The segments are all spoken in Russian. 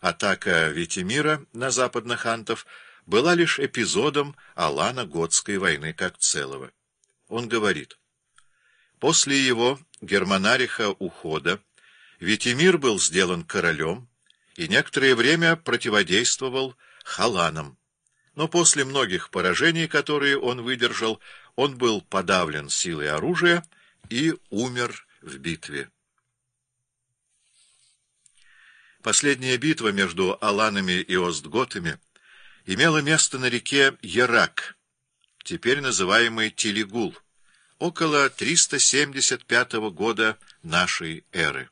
атака Витимира на западных антов была лишь эпизодом Алано-Готской войны как целого. Он говорит: после его, Германариха, ухода Витимир был сделан королем и некоторое время противодействовал Халанам, но после многих поражений, которые он выдержал, он был подавлен силой оружия и умер в битве. Последняя битва между аланами и остготами имела место на реке Ерак, теперь называемый Тилигул, около 375 года нашей эры.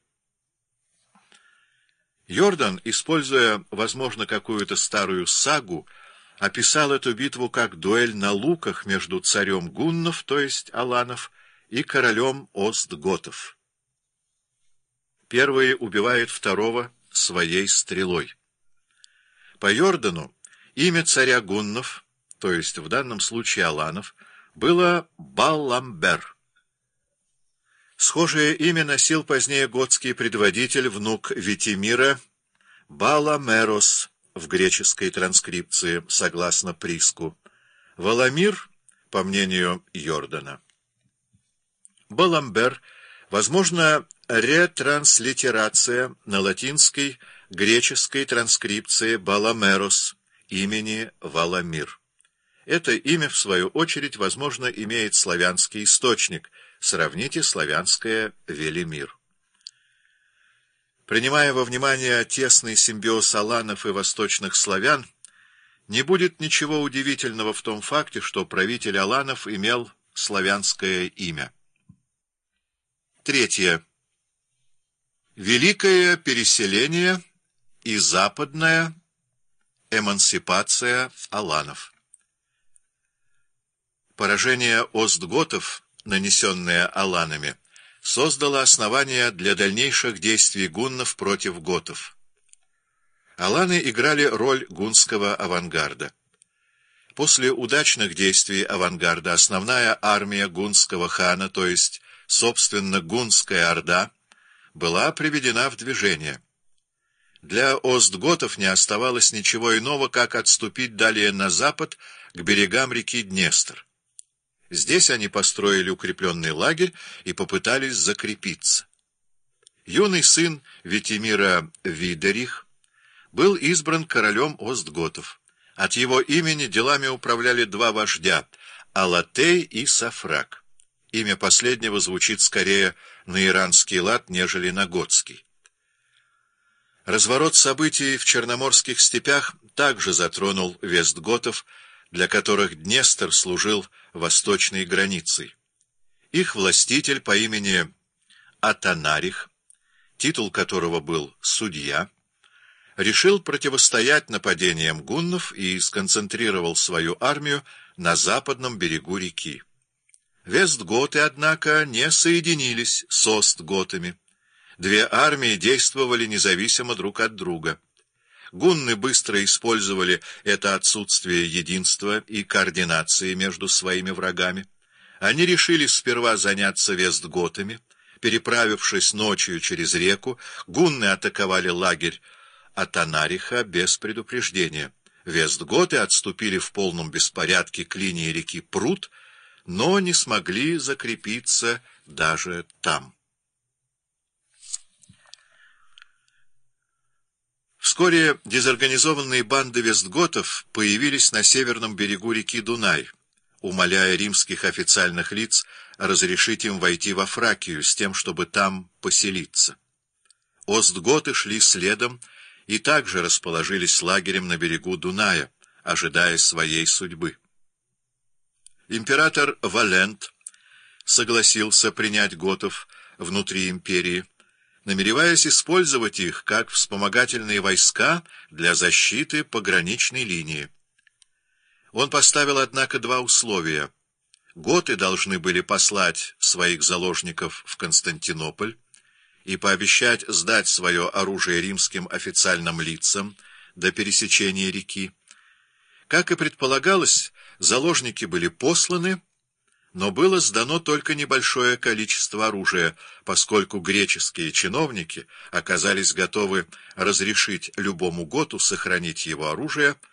Йордан, используя, возможно, какую-то старую сагу, описал эту битву как дуэль на луках между царем гуннов, то есть аланов, и королем остготов. Первый убивает второго своей стрелой. По Йордану имя царя гуннов, то есть в данном случае аланов, было Баламбер. Схожее имя носил позднее готский предводитель, внук Витимира, Баламерос в греческой транскрипции, согласно Приску, Валамир, по мнению Йордана. Баламбер, возможно, ретранслитерация на латинской греческой транскрипции Баламерос имени Валамир. Это имя, в свою очередь, возможно, имеет славянский источник. Сравните славянское Велимир. Принимая во внимание тесный симбиоз аланов и восточных славян, не будет ничего удивительного в том факте, что правитель аланов имел славянское имя. Третье. Великое переселение и западная эмансипация аланов. Поражение остготов, нанесенное аланами, создало основания для дальнейших действий гуннов против готов. Аланы играли роль гунского авангарда. После удачных действий авангарда основная армия гунского хана, то есть, собственно, гунская орда, была приведена в движение. Для остготов не оставалось ничего иного, как отступить далее на запад к берегам реки Днестр. Здесь они построили укрепленный лагерь и попытались закрепиться. Юный сын Витимира Видерих был избран королем остготов. От его имени делами управляли два вождя — Алатей и Сафрак. Имя последнего звучит скорее на иранский лад, нежели на готский. Разворот событий в Черноморских степях также затронул вестготов, для которых Днестр служил восточной границей. Их властитель по имени Атанарих, титул которого был «судья», решил противостоять нападениям гуннов и сконцентрировал свою армию на западном берегу реки. Вестготы, однако, не соединились с остготами. Две армии действовали независимо друг от друга. Гунны быстро использовали это отсутствие единства и координации между своими врагами. Они решили сперва заняться вестготами. Переправившись ночью через реку, гунны атаковали лагерь Атанариха без предупреждения. Вестготы отступили в полном беспорядке к линии реки Прут, но не смогли закрепиться даже там. Вскоре дезорганизованные банды вестготов появились на северном берегу реки Дунай, умоляя римских официальных лиц разрешить им войти во Фракию с тем, чтобы там поселиться. Остготы шли следом и также расположились лагерем на берегу Дуная, ожидая своей судьбы. Император Валент согласился принять готов внутри империи, намереваясь использовать их как вспомогательные войска для защиты пограничной линии. Он поставил, однако, два условия. Готы должны были послать своих заложников в Константинополь и пообещать сдать свое оружие римским официальным лицам до пересечения реки. Как и предполагалось, заложники были посланы, но было сдано только небольшое количество оружия, поскольку греческие чиновники оказались готовы разрешить любому готу сохранить его оружие